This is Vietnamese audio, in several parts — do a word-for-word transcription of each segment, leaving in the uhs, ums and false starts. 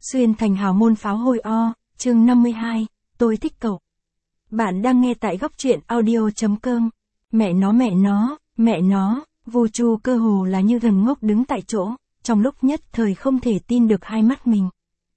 Xuyên thành hào môn pháo hôi o, chương năm mươi hai, tôi thích cậu. Bạn đang nghe tại góc truyện audio.com. Mẹ nó mẹ nó, mẹ nó, Vu Chu cơ hồ là như gần ngốc đứng tại chỗ, trong lúc nhất thời không thể tin được hai mắt mình.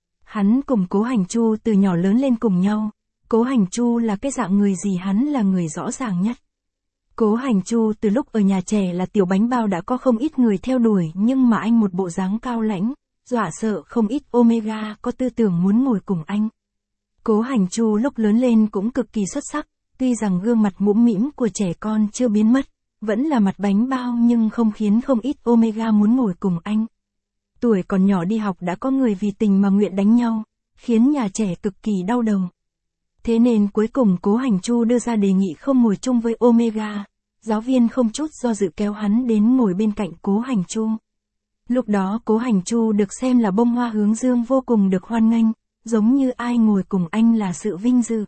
Hắn cùng Cố Hành Chu từ nhỏ lớn lên cùng nhau, Cố Hành Chu là cái dạng người gì hắn là người rõ ràng nhất. Cố Hành Chu từ lúc ở nhà trẻ là tiểu bánh bao đã có không ít người theo đuổi nhưng mà anh một bộ dáng cao lãnh, dọa sợ không ít Omega có tư tưởng muốn ngồi cùng anh. Cố Hành Chu lúc lớn lên cũng cực kỳ xuất sắc, tuy rằng gương mặt mũm mĩm của trẻ con chưa biến mất, vẫn là mặt bánh bao nhưng không khiến không ít Omega muốn ngồi cùng anh. Tuổi còn nhỏ đi học đã có người vì tình mà nguyện đánh nhau, khiến nhà trẻ cực kỳ đau đầu. Thế nên cuối cùng Cố Hành Chu đưa ra đề nghị không ngồi chung với Omega, giáo viên không chút do dự kéo hắn đến ngồi bên cạnh Cố Hành Chu. Lúc đó Cố Hành Chu được xem là bông hoa hướng dương vô cùng được hoan nghênh, giống như ai ngồi cùng anh là sự vinh dự.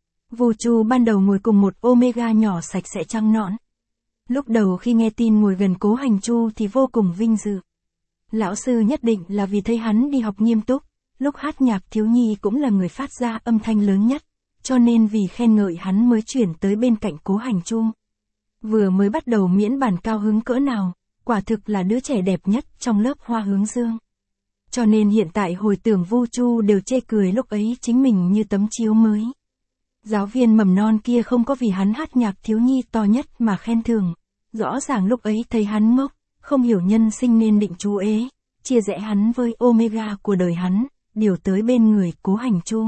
Vu Chu ban đầu ngồi cùng một Omega nhỏ sạch sẽ trắng nõn. Lúc đầu khi nghe tin ngồi gần Cố Hành Chu thì vô cùng vinh dự. Lão sư nhất định là vì thấy hắn đi học nghiêm túc, lúc hát nhạc thiếu nhi cũng là người phát ra âm thanh lớn nhất, cho nên vì khen ngợi hắn mới chuyển tới bên cạnh Cố Hành Chu. Vừa mới bắt đầu miễn bàn cao hứng cỡ nào, quả thực là đứa trẻ đẹp nhất trong lớp hoa hướng dương. Cho nên hiện tại hồi tưởng Vu Chu đều chê cười lúc ấy chính mình như tấm chiếu mới. Giáo viên mầm non kia không có vì hắn hát nhạc thiếu nhi to nhất mà khen thưởng, rõ ràng lúc ấy thấy hắn ngốc, không hiểu nhân sinh nên định chú ế, chia rẽ hắn với Omega của đời hắn, điều tới bên người Cố Hành Chu.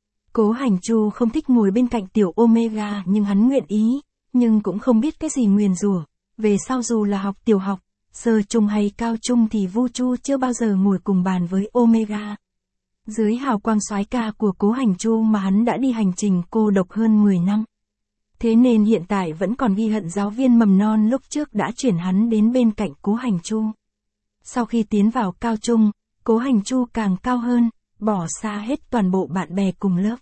Cố Hành Chu không thích ngồi bên cạnh tiểu Omega nhưng hắn nguyện ý, nhưng cũng không biết cái gì nguyền rủa. Về sau dù là học tiểu học, sơ trung hay cao trung thì Vu Chu chưa bao giờ ngồi cùng bàn với Omega. Dưới hào quang soái ca của Cố Hành Chu mà hắn đã đi hành trình cô độc hơn mười năm. Thế nên hiện tại vẫn còn ghi hận giáo viên mầm non lúc trước đã chuyển hắn đến bên cạnh Cố Hành Chu. Sau khi tiến vào cao trung, Cố Hành Chu càng cao hơn, bỏ xa hết toàn bộ bạn bè cùng lớp.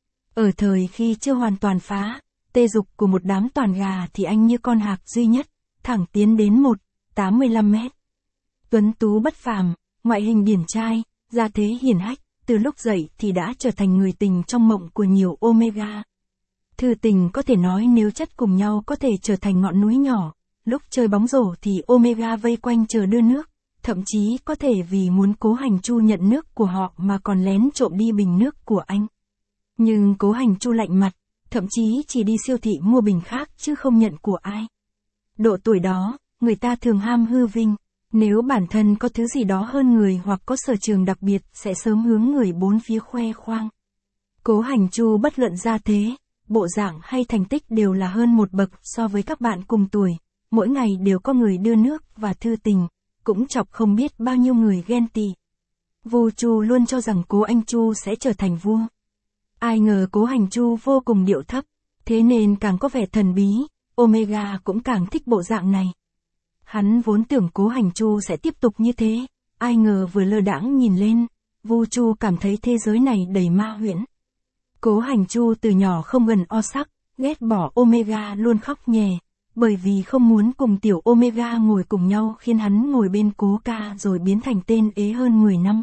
Ở thời khi chưa hoàn toàn phá, tê dục của một đám toàn gà thì anh như con hạc duy nhất, thẳng tiến đến một mét tám mươi lăm. Tuấn tú bất phàm, ngoại hình điển trai, gia thế hiển hách, từ lúc dậy thì đã trở thành người tình trong mộng của nhiều Omega. Thư tình có thể nói nếu chất cùng nhau có thể trở thành ngọn núi nhỏ, lúc chơi bóng rổ thì Omega vây quanh chờ đưa nước, thậm chí có thể vì muốn Cố Hành Chu nhận nước của họ mà còn lén trộm đi bình nước của anh. Nhưng Cố Hành Chu lạnh mặt, thậm chí chỉ đi siêu thị mua bình khác chứ không nhận của ai. Độ tuổi đó, người ta thường ham hư vinh, nếu bản thân có thứ gì đó hơn người hoặc có sở trường đặc biệt sẽ sớm hướng người bốn phía khoe khoang. Cố Hành Chu bất luận gia thế, bộ dạng hay thành tích đều là hơn một bậc so với các bạn cùng tuổi, mỗi ngày đều có người đưa nước và thư tình, cũng chọc không biết bao nhiêu người ghen tị. Vu Chu luôn cho rằng Cố Anh Chu sẽ trở thành vua. Ai ngờ Cố Hành Chu vô cùng điệu thấp, thế nên càng có vẻ thần bí, Omega cũng càng thích bộ dạng này. Hắn vốn tưởng Cố Hành Chu sẽ tiếp tục như thế, ai ngờ vừa lơ đãng nhìn lên, Vu Chu cảm thấy thế giới này đầy ma huyễn. Cố Hành Chu từ nhỏ không gần o sắc, ghét bỏ Omega luôn khóc nhè, bởi vì không muốn cùng tiểu Omega ngồi cùng nhau khiến hắn ngồi bên Cố ca rồi biến thành tên ế hơn mười năm.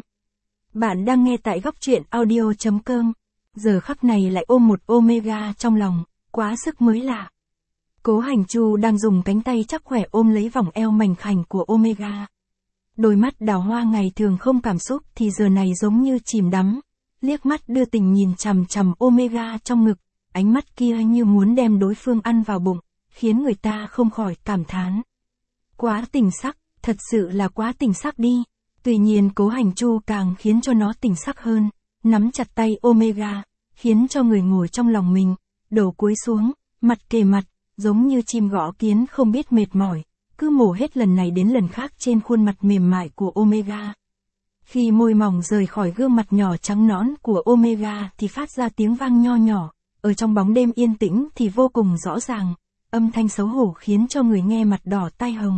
Bạn đang nghe tại góc truyện audio.com, giờ khắc này lại ôm một Omega trong lòng, quá sức mới lạ. Cố Hành Chu đang dùng cánh tay chắc khỏe ôm lấy vòng eo mảnh khảnh của Omega. Đôi mắt đào hoa ngày thường không cảm xúc thì giờ này giống như chìm đắm, liếc mắt đưa tình nhìn chằm chằm Omega trong ngực, ánh mắt kia như muốn đem đối phương ăn vào bụng, khiến người ta không khỏi cảm thán. Quá tình sắc, thật sự là quá tình sắc đi. Tuy nhiên Cố Hành Chu càng khiến cho nó tình sắc hơn, nắm chặt tay Omega, khiến cho người ngồi trong lòng mình, đầu cúi xuống, mặt kề mặt, giống như chim gõ kiến không biết mệt mỏi, cứ mổ hết lần này đến lần khác trên khuôn mặt mềm mại của Omega. Khi môi mỏng rời khỏi gương mặt nhỏ trắng nõn của Omega thì phát ra tiếng vang nho nhỏ, ở trong bóng đêm yên tĩnh thì vô cùng rõ ràng, âm thanh xấu hổ khiến cho người nghe mặt đỏ tai hồng.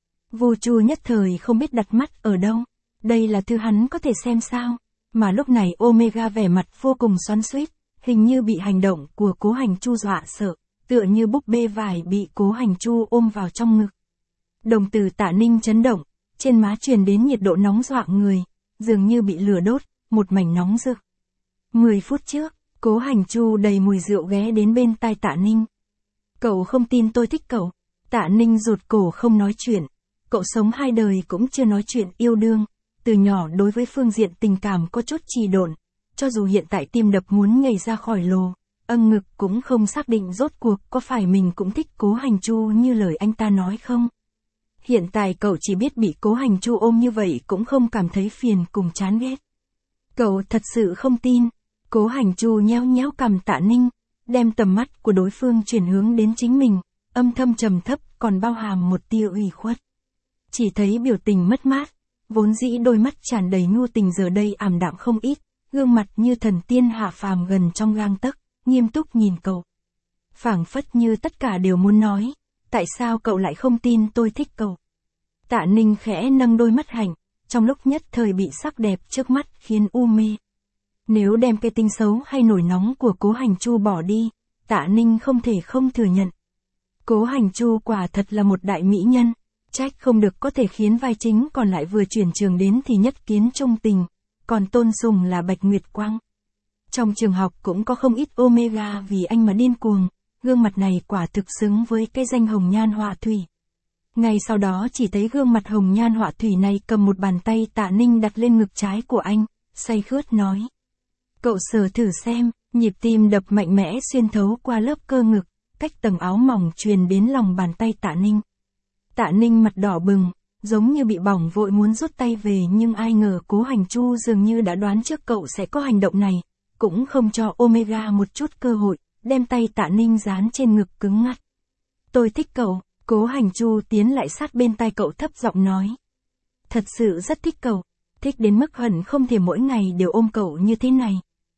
Vu Chu nhất thời không biết đặt mắt ở đâu, đây là thứ hắn có thể xem sao, mà lúc này Omega vẻ mặt vô cùng xoắn xuýt, hình như bị hành động của Cố Hành Chu dọa sợ, tựa như búp bê vải bị Cố Hành Chu ôm vào trong ngực. Đồng tử Tạ Ninh chấn động, trên má truyền đến nhiệt độ nóng dọa người, dường như bị lửa đốt, một mảnh nóng rực. Mười phút trước, Cố Hành Chu đầy mùi rượu ghé đến bên tai Tạ Ninh. Cậu không tin tôi thích cậu. Tạ Ninh rụt cổ không nói chuyện. Cậu sống hai đời cũng chưa nói chuyện yêu đương. Từ nhỏ đối với phương diện tình cảm có chút trì độn. Cho dù hiện tại tim đập muốn nhảy ra khỏi lồ, âng ngực cũng không xác định rốt cuộc có phải mình cũng thích Cố Hành Chu như lời anh ta nói không. Hiện tại cậu chỉ biết bị Cố Hành Chu ôm như vậy cũng không cảm thấy phiền cùng chán ghét. Cậu thật sự không tin. Cố Hành Chu nhéo nhéo cằm Tạ Ninh, đem tầm mắt của đối phương chuyển hướng đến chính mình, âm thầm trầm thấp còn bao hàm một tia ủy khuất. Chỉ thấy biểu tình mất mát, vốn dĩ đôi mắt tràn đầy nhu tình giờ đây ảm đạm không ít, gương mặt như thần tiên hạ phàm gần trong gang tấc, nghiêm túc nhìn cậu. Phảng phất như tất cả đều muốn nói, tại sao cậu lại không tin tôi thích cậu. Tạ Ninh khẽ nâng đôi mắt hạnh, trong lúc nhất thời bị sắc đẹp trước mắt khiến u mê. Nếu đem cái tính xấu hay nổi nóng của Cố Hành Chu bỏ đi, Tạ Ninh không thể không thừa nhận. Cố Hành Chu quả thật là một đại mỹ nhân, trách không được có thể khiến vai chính còn lại vừa chuyển trường đến thì nhất kiến trung tình, còn tôn sùng là Bạch Nguyệt Quang. Trong trường học cũng có không ít Omega vì anh mà điên cuồng, gương mặt này quả thực xứng với cái danh hồng nhan họa thủy. Ngay sau đó chỉ thấy gương mặt hồng nhan họa thủy này cầm một bàn tay Tạ Ninh đặt lên ngực trái của anh, say khướt nói. Cậu sờ thử xem, nhịp tim đập mạnh mẽ xuyên thấu qua lớp cơ ngực, cách tầng áo mỏng truyền đến lòng bàn tay Tạ Ninh. Tạ Ninh mặt đỏ bừng, giống như bị bỏng vội muốn rút tay về nhưng ai ngờ Cố Hành Chu dường như đã đoán trước cậu sẽ có hành động này, cũng không cho Omega một chút cơ hội, đem tay Tạ Ninh dán trên ngực cứng ngắc. Tôi thích cậu, Cố Hành Chu tiến lại sát bên tai cậu thấp giọng nói. Thật sự rất thích cậu, thích đến mức hận không thể mỗi ngày đều ôm cậu như thế này.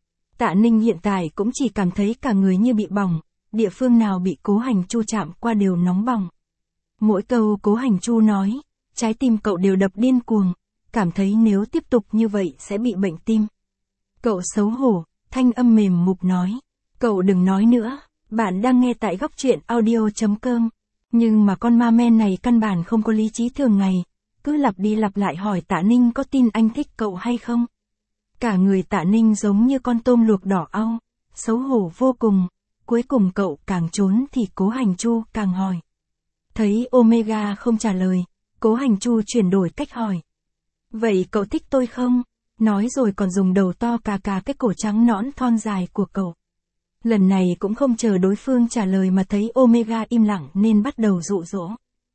Tạ Ninh hiện tại cũng chỉ cảm thấy cả người như bị bỏng, địa phương nào bị Cố Hành Chu chạm qua đều nóng bỏng. Mỗi câu Cố Hành Chu nói, trái tim cậu đều đập điên cuồng, cảm thấy nếu tiếp tục như vậy sẽ bị bệnh tim. Cậu xấu hổ, thanh âm mềm mục nói. Cậu đừng nói nữa, bạn đang nghe tại góc truyện audio chấm com. Nhưng mà con ma men này căn bản không có lý trí thường ngày, cứ lặp đi lặp lại hỏi Tạ Ninh có tin anh thích cậu hay không. Cả người Tạ Ninh giống như con tôm luộc đỏ au, xấu hổ vô cùng, cuối cùng cậu càng trốn thì Cố Hành Chu càng hỏi. Thấy Omega không trả lời, Cố Hành Chu chuyển đổi cách hỏi. Vậy cậu thích tôi không? Nói rồi còn dùng đầu to cà cà cái cổ trắng nõn thon dài của cậu. Lần này cũng không chờ đối phương trả lời mà thấy Omega im lặng nên bắt đầu dụ dỗ.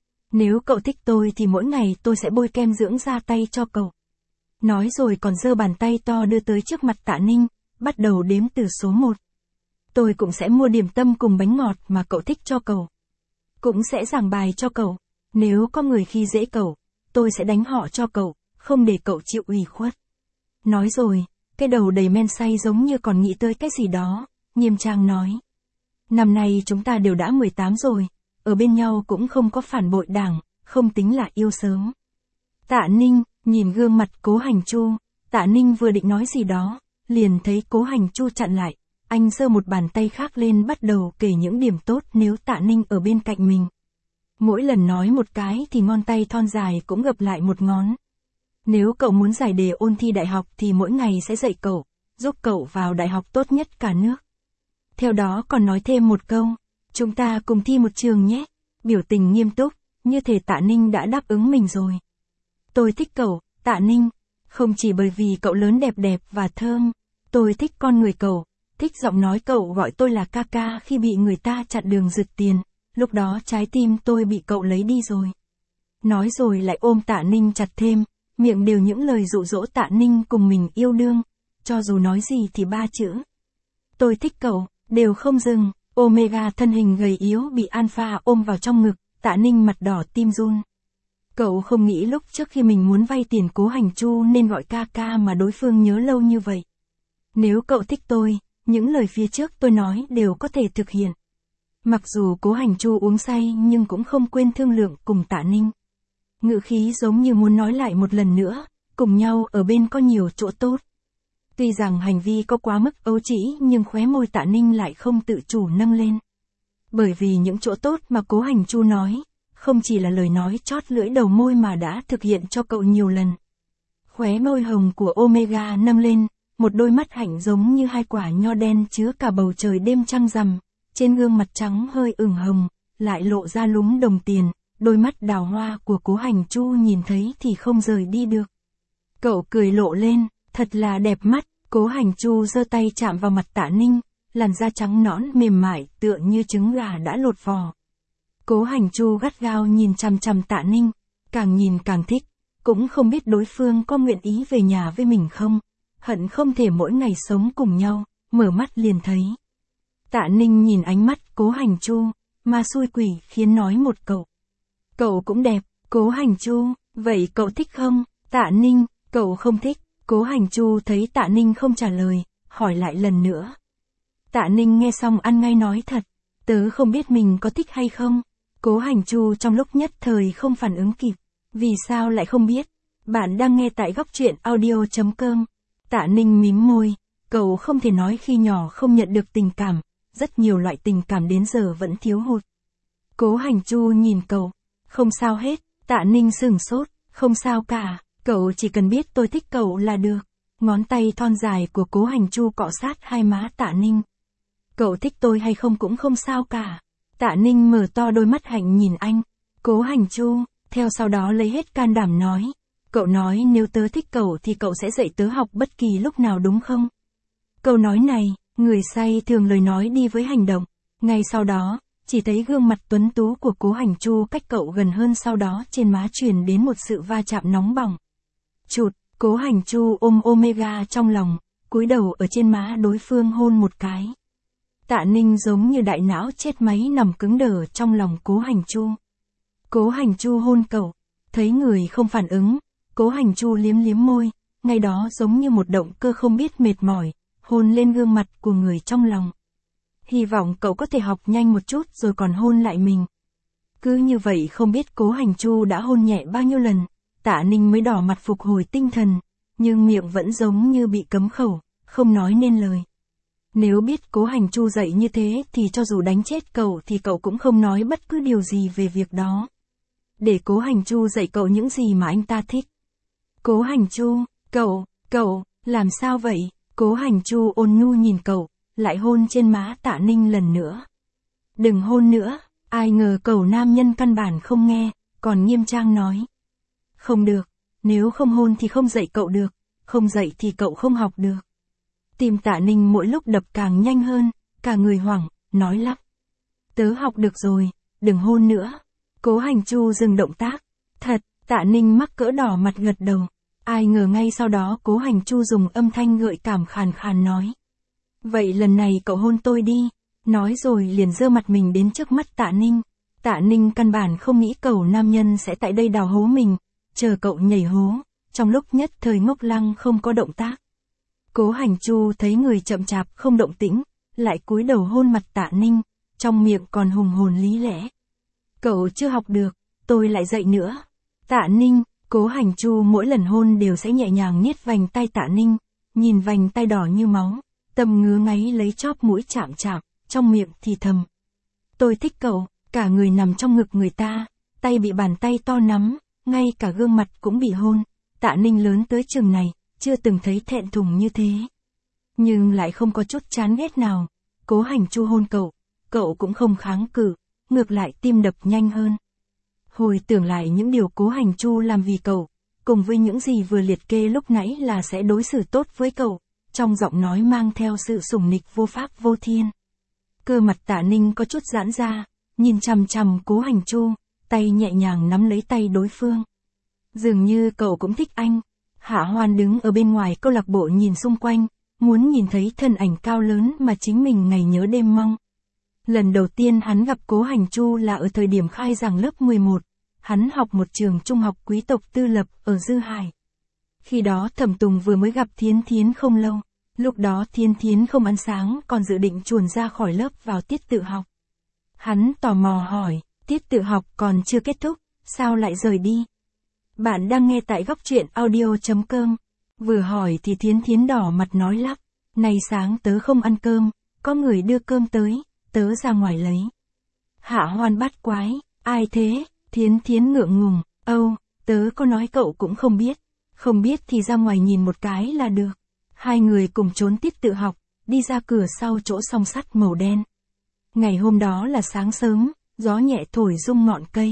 Nếu cậu thích tôi thì mỗi ngày tôi sẽ bôi kem dưỡng da tay cho cậu. Nói rồi còn giơ bàn tay to đưa tới trước mặt Tạ Ninh, bắt đầu đếm từ số một. Tôi cũng sẽ mua điểm tâm cùng bánh ngọt mà cậu thích cho cậu. Cũng sẽ giảng bài cho cậu. Nếu có người khi dễ cậu, tôi sẽ đánh họ cho cậu, không để cậu chịu ủy khuất. Nói rồi, cái đầu đầy men say giống như còn nghĩ tới cái gì đó, nghiêm trang nói. Năm nay chúng ta đều đã mười tám rồi, ở bên nhau cũng không có phản bội đảng, không tính là yêu sớm. Tạ Ninh, nhìn gương mặt Cố Hành Chu, Tạ Ninh vừa định nói gì đó, liền thấy Cố Hành Chu chặn lại, anh giơ một bàn tay khác lên bắt đầu kể những điểm tốt nếu Tạ Ninh ở bên cạnh mình. Mỗi lần nói một cái thì ngón tay thon dài cũng gập lại một ngón. Nếu cậu muốn giải đề ôn thi đại học thì mỗi ngày sẽ dạy cậu, giúp cậu vào đại học tốt nhất cả nước. Theo đó còn nói thêm một câu, chúng ta cùng thi một trường nhé, biểu tình nghiêm túc, như thể Tạ Ninh đã đáp ứng mình rồi. Tôi thích cậu, Tạ Ninh, không chỉ bởi vì cậu lớn đẹp đẹp và thơm, tôi thích con người cậu, thích giọng nói cậu gọi tôi là ca ca khi bị người ta chặn đường rượt tiền, lúc đó trái tim tôi bị cậu lấy đi rồi. Nói rồi lại ôm Tạ Ninh chặt thêm, miệng đều những lời dụ dỗ Tạ Ninh cùng mình yêu đương, cho dù nói gì thì ba chữ. Tôi thích cậu, đều không dừng, Omega thân hình gầy yếu bị Alpha ôm vào trong ngực, Tạ Ninh mặt đỏ tim run. Cậu không nghĩ lúc trước khi mình muốn vay tiền Cố Hành Chu nên gọi ca ca mà đối phương nhớ lâu như vậy. Nếu cậu thích tôi, những lời phía trước tôi nói đều có thể thực hiện. Mặc dù Cố Hành Chu uống say nhưng cũng không quên thương lượng cùng Tạ Ninh. Ngữ khí giống như muốn nói lại một lần nữa, cùng nhau ở bên có nhiều chỗ tốt. Tuy rằng hành vi có quá mức ấu trĩ nhưng khóe môi Tạ Ninh lại không tự chủ nâng lên. Bởi vì những chỗ tốt mà Cố Hành Chu nói, không chỉ là lời nói chót lưỡi đầu môi mà đã thực hiện cho cậu nhiều lần. Khóe môi hồng của Omega nâng lên, một đôi mắt hạnh giống như hai quả nho đen chứa cả bầu trời đêm trăng rằm, trên gương mặt trắng hơi ửng hồng, lại lộ ra lúm đồng tiền, đôi mắt đào hoa của Cố Hành Chu nhìn thấy thì không rời đi được. Cậu cười lộ lên, thật là đẹp mắt, Cố Hành Chu giơ tay chạm vào mặt Tạ Ninh, làn da trắng nõn mềm mại tựa như trứng gà đã lột vỏ. Cố Hành Chu gắt gao nhìn chằm chằm Tạ Ninh, càng nhìn càng thích, cũng không biết đối phương có nguyện ý về nhà với mình không, hận không thể mỗi ngày sống cùng nhau, mở mắt liền thấy. Tạ Ninh nhìn ánh mắt Cố Hành Chu, ma xui quỷ khiến nói một câu. Cậu cũng đẹp, Cố Hành Chu, vậy cậu thích không? Tạ Ninh, cậu không thích. Cố Hành Chu thấy Tạ Ninh không trả lời, hỏi lại lần nữa. Tạ Ninh nghe xong ăn ngay nói thật, tớ không biết mình có thích hay không. Cố Hành Chu trong lúc nhất thời không phản ứng kịp. Vì sao lại không biết? Bạn đang nghe tại góc truyện audio.com. Tạ Ninh mím môi, cậu không thể nói khi nhỏ không nhận được tình cảm, rất nhiều loại tình cảm đến giờ vẫn thiếu hụt. Cố Hành Chu nhìn cậu, không sao hết. Tạ Ninh sửng sốt, không sao cả, cậu chỉ cần biết tôi thích cậu là được. Ngón tay thon dài của Cố Hành Chu cọ sát hai má Tạ Ninh. Cậu thích tôi hay không cũng không sao cả. Tạ Ninh mở to đôi mắt hạnh nhìn anh. Cố Hành Chu, theo sau đó lấy hết can đảm nói. Cậu nói nếu tớ thích cậu thì cậu sẽ dạy tớ học bất kỳ lúc nào đúng không? Câu nói này, người say thường lời nói đi với hành động. Ngay sau đó, chỉ thấy gương mặt tuấn tú của Cố Hành Chu cách cậu gần hơn, sau đó trên má truyền đến một sự va chạm nóng bỏng. Chụt, Cố Hành Chu ôm Omega trong lòng, cúi đầu ở trên má đối phương hôn một cái. Tạ Ninh giống như đại não chết máy nằm cứng đờ trong lòng Cố Hành Chu. Cố Hành Chu hôn cậu, thấy người không phản ứng, Cố Hành Chu liếm liếm môi, ngay đó giống như một động cơ không biết mệt mỏi, hôn lên gương mặt của người trong lòng. Hy vọng cậu có thể học nhanh một chút rồi còn hôn lại mình. Cứ như vậy không biết Cố Hành Chu đã hôn nhẹ bao nhiêu lần, Tạ Ninh mới đỏ mặt phục hồi tinh thần, nhưng miệng vẫn giống như bị cấm khẩu, không nói nên lời. Nếu biết Cố Hành Chu dạy như thế thì cho dù đánh chết cậu thì cậu cũng không nói bất cứ điều gì về việc đó. Để Cố Hành Chu dạy cậu những gì mà anh ta thích. Cố Hành Chu, cậu, cậu, làm sao vậy? Cố Hành Chu ôn nhu nhìn cậu, lại hôn trên má Tạ Ninh lần nữa. Đừng hôn nữa, ai ngờ cậu nam nhân căn bản không nghe, còn nghiêm trang nói. Không được, nếu không hôn thì không dạy cậu được, không dạy thì cậu không học được. Tim Tạ Ninh mỗi lúc đập càng nhanh hơn, cả người hoảng, nói lắp. Tớ học được rồi, đừng hôn nữa. Cố Hành Chu dừng động tác. Thật, Tạ Ninh mắc cỡ đỏ mặt gật đầu. Ai ngờ ngay sau đó Cố Hành Chu dùng âm thanh gợi cảm khàn khàn nói. Vậy lần này cậu hôn tôi đi. Nói rồi liền giơ mặt mình đến trước mắt Tạ Ninh. Tạ Ninh căn bản không nghĩ cậu nam nhân sẽ tại đây đào hố mình, chờ cậu nhảy hố, trong lúc nhất thời ngốc lăng không có động tác. Cố Hành Chu thấy người chậm chạp không động tĩnh, lại cúi đầu hôn mặt Tạ Ninh, trong miệng còn hùng hồn lý lẽ. Cậu chưa học được, tôi lại dạy nữa. Tạ Ninh, Cố Hành Chu mỗi lần hôn đều sẽ nhẹ nhàng niết vành tay Tạ Ninh, nhìn vành tay đỏ như máu, tâm ngứa ngáy lấy chóp mũi chạm chạm, trong miệng thì thầm. Tôi thích cậu, cả người nằm trong ngực người ta, tay bị bàn tay to nắm, ngay cả gương mặt cũng bị hôn. Tạ Ninh lớn tới chừng này, chưa từng thấy thẹn thùng như thế. Nhưng lại không có chút chán ghét nào. Cố Hành Chu hôn cậu, cậu cũng không kháng cự, ngược lại tim đập nhanh hơn. Hồi tưởng lại những điều Cố Hành Chu làm vì cậu, cùng với những gì vừa liệt kê lúc nãy là sẽ đối xử tốt với cậu, trong giọng nói mang theo sự sủng nịch vô pháp vô thiên. Cơ mặt Tạ Ninh có chút giãn ra, nhìn chằm chằm Cố Hành Chu, tay nhẹ nhàng nắm lấy tay đối phương. Dường như cậu cũng thích anh. Hạ Hoan đứng ở bên ngoài câu lạc bộ nhìn xung quanh, muốn nhìn thấy thân ảnh cao lớn mà chính mình ngày nhớ đêm mong. Lần đầu tiên hắn gặp Cố Hành Chu là ở thời điểm khai giảng lớp mười một, hắn học một trường trung học quý tộc tư lập ở Dư Hải. Khi đó Thẩm Tùng vừa mới gặp Thiến Thiến không lâu, lúc đó Thiến Thiến không ăn sáng còn dự định chuồn ra khỏi lớp vào tiết tự học. Hắn tò mò hỏi, tiết tự học còn chưa kết thúc, sao lại rời đi? Bạn đang nghe tại góc truyện audio.com. Vừa hỏi thì Thiến Thiến đỏ mặt nói lắp. Này sáng tớ không ăn cơm, có người đưa cơm tới, tớ ra ngoài lấy. Hạ Hoan bắt quái, ai thế? Thiến Thiến ngượng ngùng, âu, tớ có nói cậu cũng không biết. Không biết thì ra ngoài nhìn một cái là được. Hai người cùng trốn tiết tự học, đi ra cửa sau chỗ song sắt màu đen. Ngày hôm đó là sáng sớm, gió nhẹ thổi rung ngọn cây.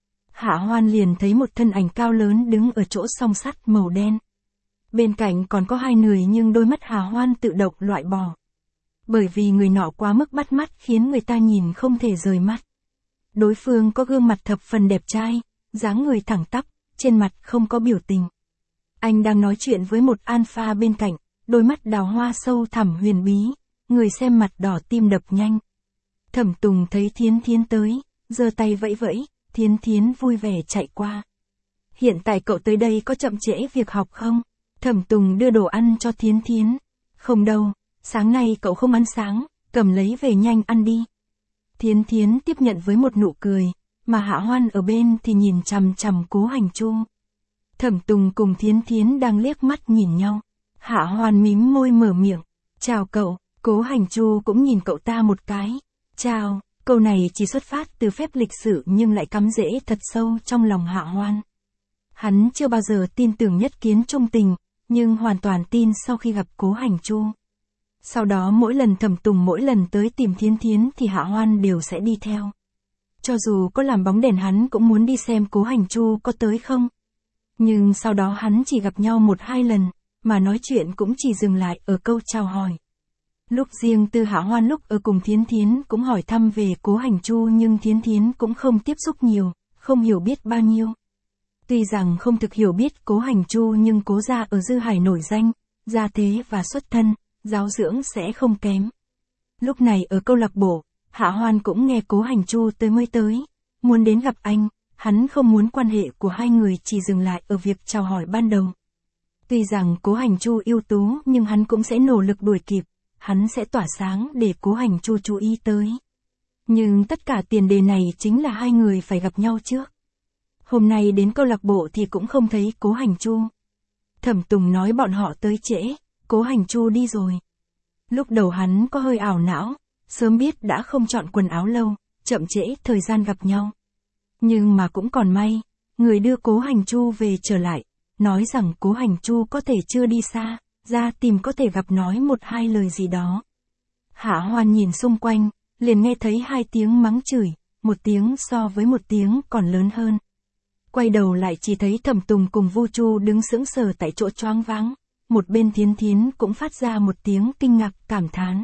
Hạ Hoan liền thấy một thân ảnh cao lớn đứng ở chỗ song sắt màu đen. Bên cạnh còn có hai người nhưng đôi mắt Hạ Hoan tự động loại bỏ. Bởi vì người nọ quá mức bắt mắt khiến người ta nhìn không thể rời mắt. Đối phương có gương mặt thập phần đẹp trai, dáng người thẳng tắp, trên mặt không có biểu tình. Anh đang nói chuyện với một alpha bên cạnh, đôi mắt đào hoa sâu thẳm huyền bí, người xem mặt đỏ tim đập nhanh. Thẩm Tùng thấy Thiến Thiến tới, giơ tay vẫy vẫy, Thiến Thiến vui vẻ chạy qua. Hiện tại cậu tới đây có chậm trễ việc học không? Thẩm Tùng đưa đồ ăn cho Thiến Thiến. Không đâu, sáng nay cậu không ăn sáng, cầm lấy về nhanh ăn đi. Thiến Thiến tiếp nhận với một nụ cười, mà Hạ Hoan ở bên thì nhìn chằm chằm Cố Hành Chu. Thẩm Tùng cùng Thiến Thiến đang liếc mắt nhìn nhau. Hạ Hoan mím môi mở miệng. Chào cậu, Cố Hành Chu cũng nhìn cậu ta một cái. Chào, câu này chỉ xuất phát từ phép lịch sự nhưng lại cắm rễ thật sâu trong lòng Hạ Hoan. Hắn chưa bao giờ tin tưởng nhất kiến trung tình, nhưng hoàn toàn tin sau khi gặp Cố Hành Chu. Sau đó mỗi lần Thẩm Tùng mỗi lần tới tìm Thiến Thiến thì Hạ Hoan đều sẽ đi theo. Cho dù có làm bóng đèn hắn cũng muốn đi xem Cố Hành Chu có tới không. Nhưng sau đó hắn chỉ gặp nhau một hai lần, mà nói chuyện cũng chỉ dừng lại ở câu chào hỏi. Lúc riêng tư Hạ Hoan lúc ở cùng Thiến Thiến cũng hỏi thăm về Cố Hành Chu nhưng Thiến Thiến cũng không tiếp xúc nhiều, không hiểu biết bao nhiêu. Tuy rằng không thực hiểu biết Cố Hành Chu nhưng Cố gia ở Dư Hải nổi danh, gia thế và xuất thân, giáo dưỡng sẽ không kém. Lúc này ở câu lạc bộ, Hạ Hoan cũng nghe Cố Hành Chu tới mới tới, muốn đến gặp anh, hắn không muốn quan hệ của hai người chỉ dừng lại ở việc chào hỏi ban đầu. Tuy rằng Cố Hành Chu ưu tú nhưng hắn cũng sẽ nỗ lực đuổi kịp, hắn sẽ tỏa sáng để Cố Hành Chu chú ý tới. Nhưng tất cả tiền đề này chính là hai người phải gặp nhau trước. Hôm nay đến câu lạc bộ thì cũng không thấy Cố Hành Chu. Thẩm Tùng nói bọn họ tới trễ, Cố Hành Chu đi rồi. Lúc đầu hắn có hơi ảo não, sớm biết đã không chọn quần áo lâu, chậm trễ thời gian gặp nhau. Nhưng mà cũng còn may, người đưa Cố Hành Chu về trở lại, nói rằng Cố Hành Chu có thể chưa đi xa, ra tìm có thể gặp nói một hai lời gì đó. Hạ Hoan nhìn xung quanh, liền nghe thấy hai tiếng mắng chửi, một tiếng so với một tiếng còn lớn hơn. Quay đầu lại chỉ thấy Thẩm Tùng cùng Vu Chu đứng sững sờ tại chỗ choáng váng, một bên Thiến Thiến cũng phát ra một tiếng kinh ngạc cảm thán.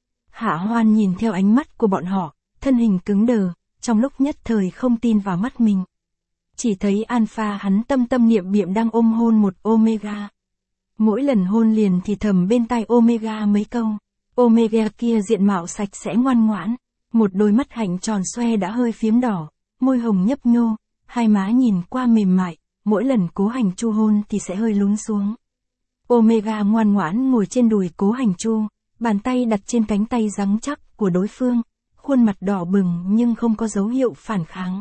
Hạ Hoan nhìn theo ánh mắt của bọn họ, thân hình cứng đờ, trong lúc nhất thời không tin vào mắt mình. Chỉ thấy Alpha hắn tâm tâm niệm niệm đang ôm hôn một Omega. Mỗi lần hôn liền thì thầm bên tai Omega mấy câu. Omega kia diện mạo sạch sẽ ngoan ngoãn, một đôi mắt hạnh tròn xoe đã hơi phiếm đỏ, môi hồng nhấp nhô, hai má nhìn qua mềm mại, mỗi lần Cố Hành Chu hôn thì sẽ hơi lún xuống. Omega ngoan ngoãn ngồi trên đùi Cố Hành Chu, bàn tay đặt trên cánh tay rắn chắc của đối phương, khuôn mặt đỏ bừng nhưng không có dấu hiệu phản kháng.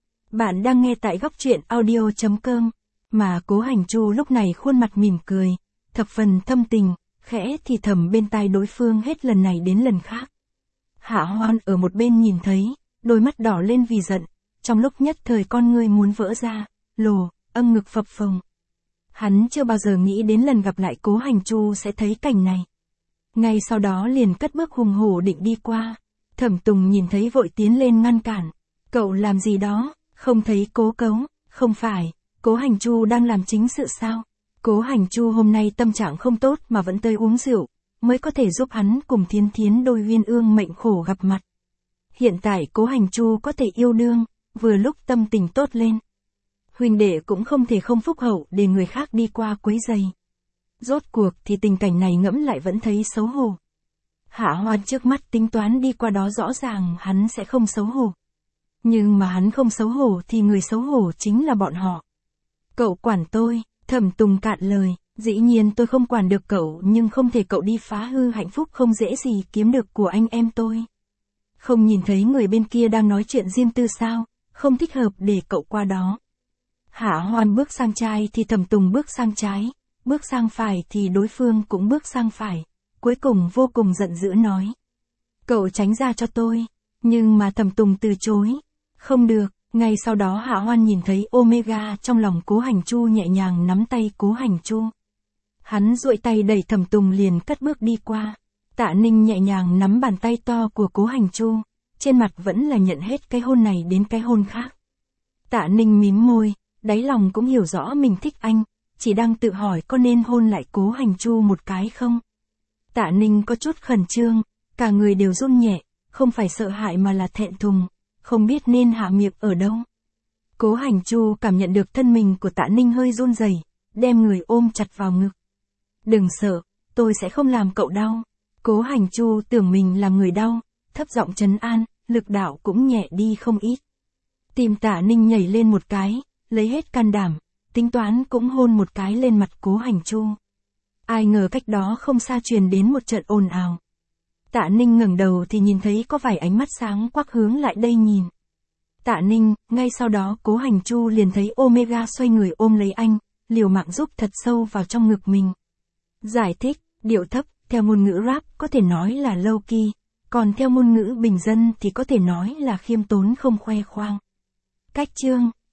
Bạn đang nghe tại góc truyện audio chấm com, mà Cố Hành Chu lúc này khuôn mặt mỉm cười, thập phần thâm tình, khẽ thì thầm bên tai đối phương hết lần này đến lần khác. Hạ Hoan ở một bên nhìn thấy, đôi mắt đỏ lên vì giận, trong lúc nhất thời con ngươi muốn vỡ ra, lồ, âm ngực phập phồng. Hắn chưa bao giờ nghĩ đến lần gặp lại Cố Hành Chu sẽ thấy cảnh này. Ngay sau đó liền cất bước hùng hổ định đi qua. Thẩm Tùng nhìn thấy vội tiến lên ngăn cản. Cậu làm gì đó, không thấy Cố Cấu, không phải, Cố Hành Chu đang làm chính sự sao? Cố Hành Chu hôm nay tâm trạng không tốt mà vẫn tới uống rượu, mới có thể giúp hắn cùng Thiến Thiến đôi uyên ương mệnh khổ gặp mặt. Hiện tại Cố Hành Chu có thể yêu đương, vừa lúc tâm tình tốt lên. Huynh đệ cũng không thể không phúc hậu để người khác đi qua quấy rầy. Rốt cuộc thì tình cảnh này ngẫm lại vẫn thấy xấu hổ. Hạ Hoan trước mắt tính toán đi qua đó rõ ràng hắn sẽ không xấu hổ. Nhưng mà hắn không xấu hổ thì người xấu hổ chính là bọn họ. Cậu quản tôi, Thẩm Tùng cạn lời, dĩ nhiên tôi không quản được cậu nhưng không thể cậu đi phá hư hạnh phúc không dễ gì kiếm được của anh em tôi. Không nhìn thấy người bên kia đang nói chuyện riêng tư sao, không thích hợp để cậu qua đó. Hạ Hoan bước sang trái thì Thẩm Tùng bước sang trái, bước sang phải thì đối phương cũng bước sang phải, cuối cùng vô cùng giận dữ nói. Cậu tránh ra cho tôi, nhưng mà Thẩm Tùng từ chối. Không được, ngay sau đó Hạ Hoan nhìn thấy Omega trong lòng Cố Hành Chu nhẹ nhàng nắm tay Cố Hành Chu. Hắn duỗi tay đẩy Thẩm Tùng liền cất bước đi qua. Tạ Ninh nhẹ nhàng nắm bàn tay to của Cố Hành Chu, trên mặt vẫn là nhận hết cái hôn này đến cái hôn khác. Tạ Ninh mím môi, đáy lòng cũng hiểu rõ mình thích anh, chỉ đang tự hỏi có nên hôn lại Cố Hành Chu một cái không. Tạ Ninh có chút khẩn trương, cả người đều run nhẹ, không phải sợ hãi mà là thẹn thùng, không biết nên hạ miệng ở đâu. Cố Hành Chu cảm nhận được thân mình của Tạ Ninh hơi run rẩy, đem người ôm chặt vào ngực. Đừng sợ, tôi sẽ không làm cậu đau. Cố Hành Chu tưởng mình làm người đau, thấp giọng trấn an, lực đạo cũng nhẹ đi không ít. Tim Tạ Ninh nhảy lên một cái, lấy hết can đảm, tính toán cũng hôn một cái lên mặt Cố Hành Chu. Ai ngờ cách đó không xa truyền đến một trận ồn ào. Tạ Ninh ngẩng đầu thì nhìn thấy có vài ánh mắt sáng quắc hướng lại đây nhìn. Tạ Ninh, ngay sau đó Cố Hành Chu liền thấy Omega xoay người ôm lấy anh, liều mạng giúp thật sâu vào trong ngực mình. Giải thích, điệu thấp, theo ngôn ngữ rap có thể nói là low key, còn theo ngôn ngữ bình dân thì có thể nói là khiêm tốn không khoe khoang. Cách chương